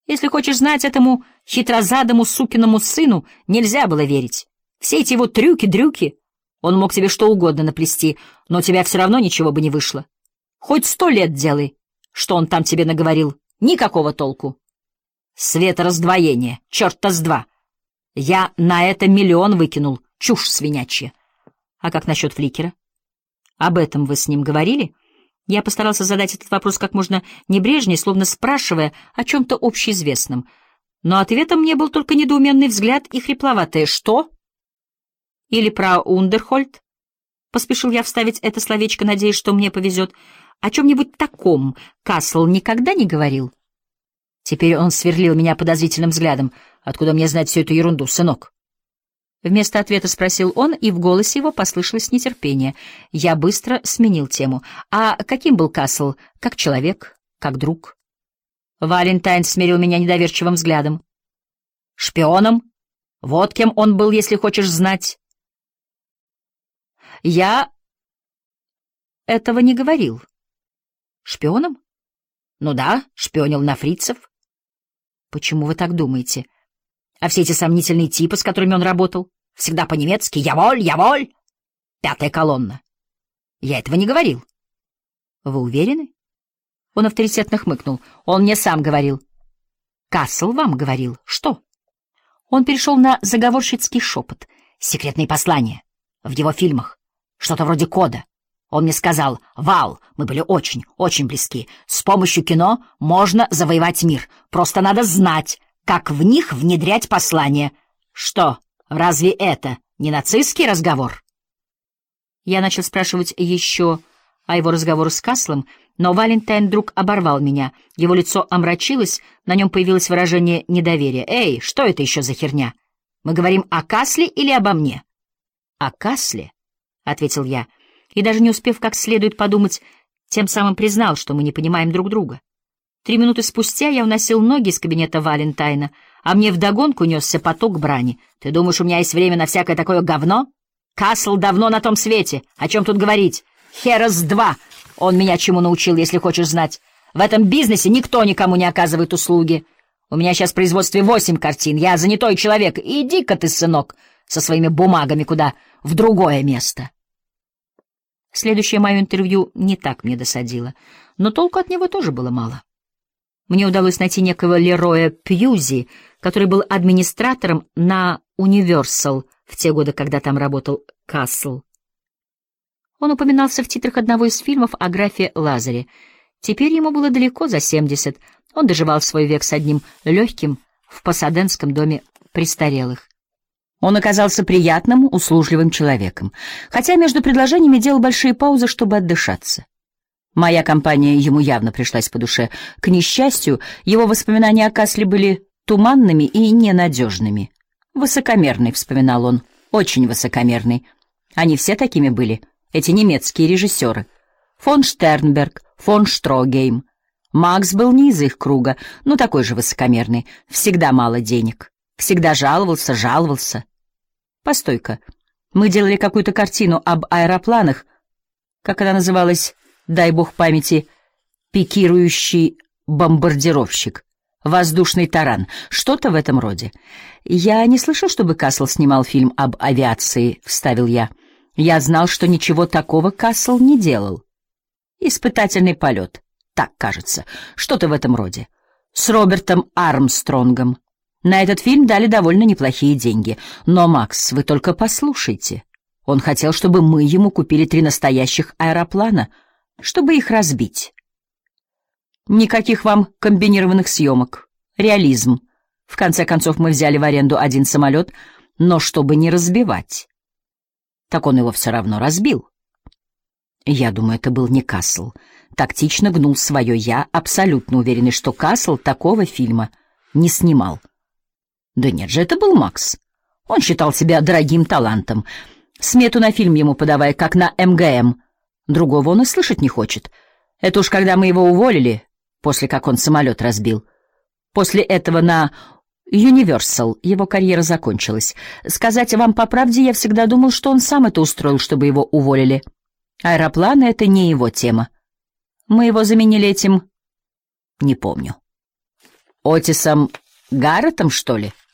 Если хочешь знать, этому хитрозадому сукиному сыну нельзя было верить. Все эти его трюки-дрюки, он мог тебе что угодно наплести, но у тебя все равно ничего бы не вышло. Хоть 100 лет делай, что он там тебе наговорил, никакого толку. Светораздвоение, черта с два. Я на это 1 миллион выкинул, чушь свинячья. А как насчет Фликера? Об этом вы с ним говорили? Я постарался задать этот вопрос как можно небрежнее, словно спрашивая о чем-то общеизвестном. Но ответом мне был только недоуменный взгляд и хрипловатое «Что?» Или про Ундерхольд? Поспешил я вставить это словечко, надеясь, что мне повезет. О чем-нибудь таком Касл никогда не говорил? Теперь он сверлил меня подозрительным взглядом. Откуда мне знать всю эту ерунду, сынок? Вместо ответа спросил он, и в голосе его послышалось нетерпение. Я быстро сменил тему. А каким был Касл? Как человек? Как друг? Валентайн смерил меня недоверчивым взглядом. Шпионом? Вот кем он был, если хочешь знать. Я этого не говорил. Шпионом? Ну да, шпионил на фрицев. Почему вы так думаете? А все эти сомнительные типы, с которыми он работал, всегда по-немецки «Яволь, яволь!» 5-я колонна. Я этого не говорил. Вы уверены? Он авторитетно хмыкнул. Он мне сам говорил. Касл вам говорил. Что? Он перешел на заговорщицкий шепот. Секретные послания. В его фильмах. Что-то вроде кода. Он мне сказал: «Вал, мы были очень, очень близки. С помощью кино можно завоевать мир. Просто надо знать, как в них внедрять послания». Что, разве это не нацистский разговор? Я начал спрашивать еще о его разговоре с Каслом, но Валентайн вдруг оборвал меня. Его лицо омрачилось, на нем появилось выражение недоверия. «Эй, что это еще за херня? Мы говорим о Касле или обо мне?» «О Касле», — ответил я, и даже не успев как следует подумать, тем самым признал, что мы не понимаем друг друга. 3 минуты спустя я уносил ноги из кабинета Валентайна, а мне вдогонку несся поток брани. «Ты думаешь, у меня есть время на всякое такое говно? Касл давно на том свете. О чем тут говорить? Херес-2. Он меня чему научил, если хочешь знать. В этом бизнесе никто никому не оказывает услуги. У меня сейчас в производстве 8 картин. Я занятой человек. Иди-ка ты, сынок, со своими бумагами куда? В другое место». Следующее мое интервью не так мне досадило, но толку от него тоже было мало. Мне удалось найти некого Лероя Пьюзи, который был администратором на Universal в те годы, когда там работал Касл. Он упоминался в титрах одного из фильмов о графе Лазаре. Теперь ему было далеко за 70. Он доживал свой век с одним легким в Пасаденском доме престарелых. Он оказался приятным, услужливым человеком, хотя между предложениями делал большие паузы, чтобы отдышаться. Моя компания ему явно пришлась по душе. К несчастью, его воспоминания о Касле были туманными и ненадежными. «Высокомерный», — вспоминал он, — «очень высокомерный». Они все такими были, эти немецкие режиссеры. Фон Штернберг, фон Штрогейм. Макс был не из их круга, но такой же высокомерный. Всегда мало денег. Всегда жаловался. Постой-ка, мы делали какую-то картину об аэропланах, как она называлась, дай бог памяти, пикирующий бомбардировщик, воздушный таран, что-то в этом роде. Я не слышал, чтобы Касл снимал фильм об авиации, вставил я. Я знал, что ничего такого Касл не делал. Испытательный полет, так кажется, что-то в этом роде. С Робертом Армстронгом. На этот фильм дали довольно неплохие деньги. Но, Макс, вы только послушайте. Он хотел, чтобы мы ему купили 3 настоящих аэроплана, чтобы их разбить. Никаких вам комбинированных съемок. Реализм. В конце концов, мы взяли в аренду 1 самолет, но чтобы не разбивать. Так он его все равно разбил. Я думаю, это был не Касл. Тактично гнул свое «я», абсолютно уверенный, что Касл такого фильма не снимал. Да нет же, это был Макс. Он считал себя дорогим талантом. Смету на фильм ему подавай, как на МГМ. Другого он и слышать не хочет. Это уж когда мы его уволили, после как он самолет разбил. После этого на Universal его карьера закончилась. Сказать вам по правде, я всегда думал, что он сам это устроил, чтобы его уволили. Аэропланы — это не его тема. Мы его заменили этим... Не помню. Отисом Гарретом, что ли?